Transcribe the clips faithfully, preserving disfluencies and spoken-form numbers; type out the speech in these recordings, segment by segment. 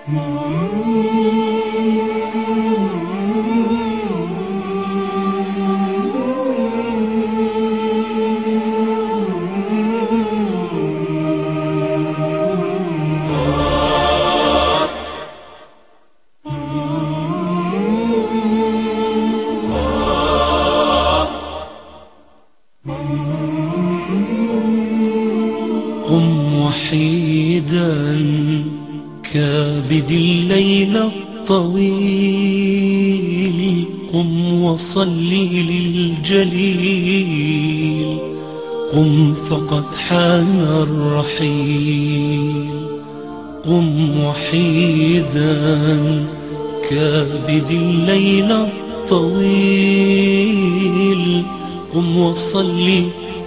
قم وحيدا كابد الليل الطويل، قم وصلي للجليل، قم فقد حان الرحيل. قم وحيدا كابد الليل الطويل، قم وصلي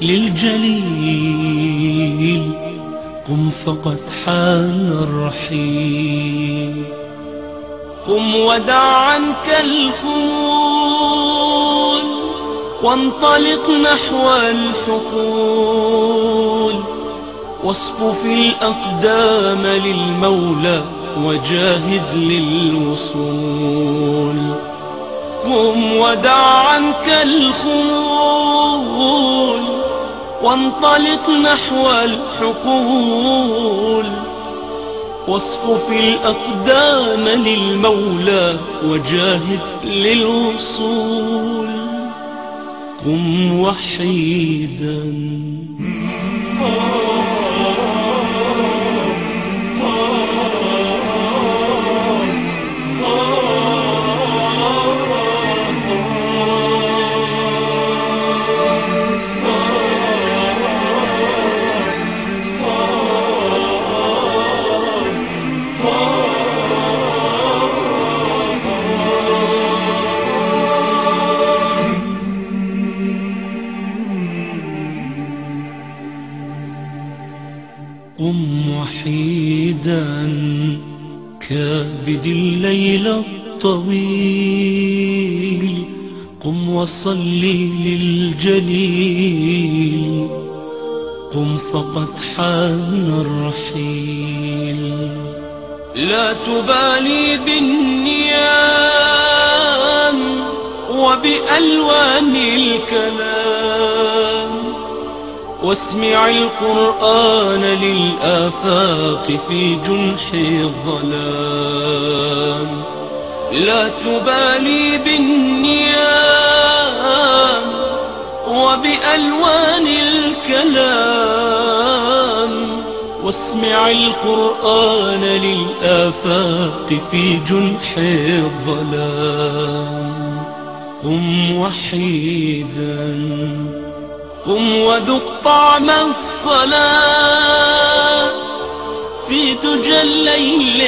للجليل، قم فقد حان الرحيل. قم ودع عنك الخمول وانطلق نحو الحقول، واصفف الأقدام للمولى وجاهد للوصول. قم ودع عنك الخمول وانطلق نحو الحقول، واصفف الأقدام للمولى وجاهد للوصول. قم وحيدا قم وحيدا كابد الليل الطويل، قم وصلي للجليل، قم فقد حان الرحيل. لا تبالي بالنيام وبألوان الكلام، واسمع القرآن للآفاق في جنح الظلام. لا تبالي بالنيام وبألوان الكلام، واسمع القرآن للآفاق في جنح الظلام. قم وحيدا قم وذق طعم الصلاة في دجى الليل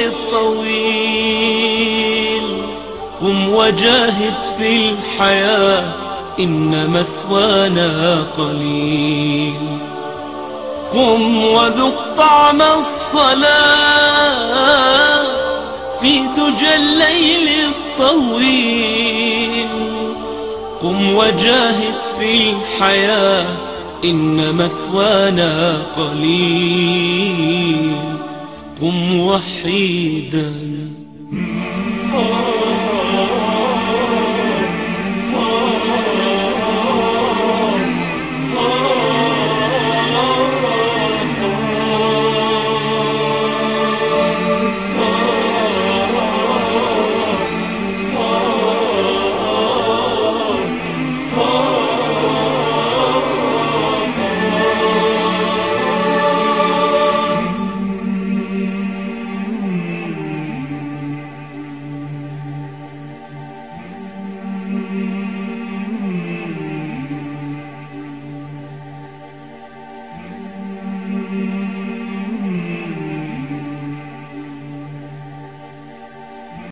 الطويل. قم وجاهد في الحياة إن مثوانا قليل. قم وذق طعم الصلاة في دجى الليل الطويل. قم وجاهد في الحياة إن مثوانا قليل. قم وحيدا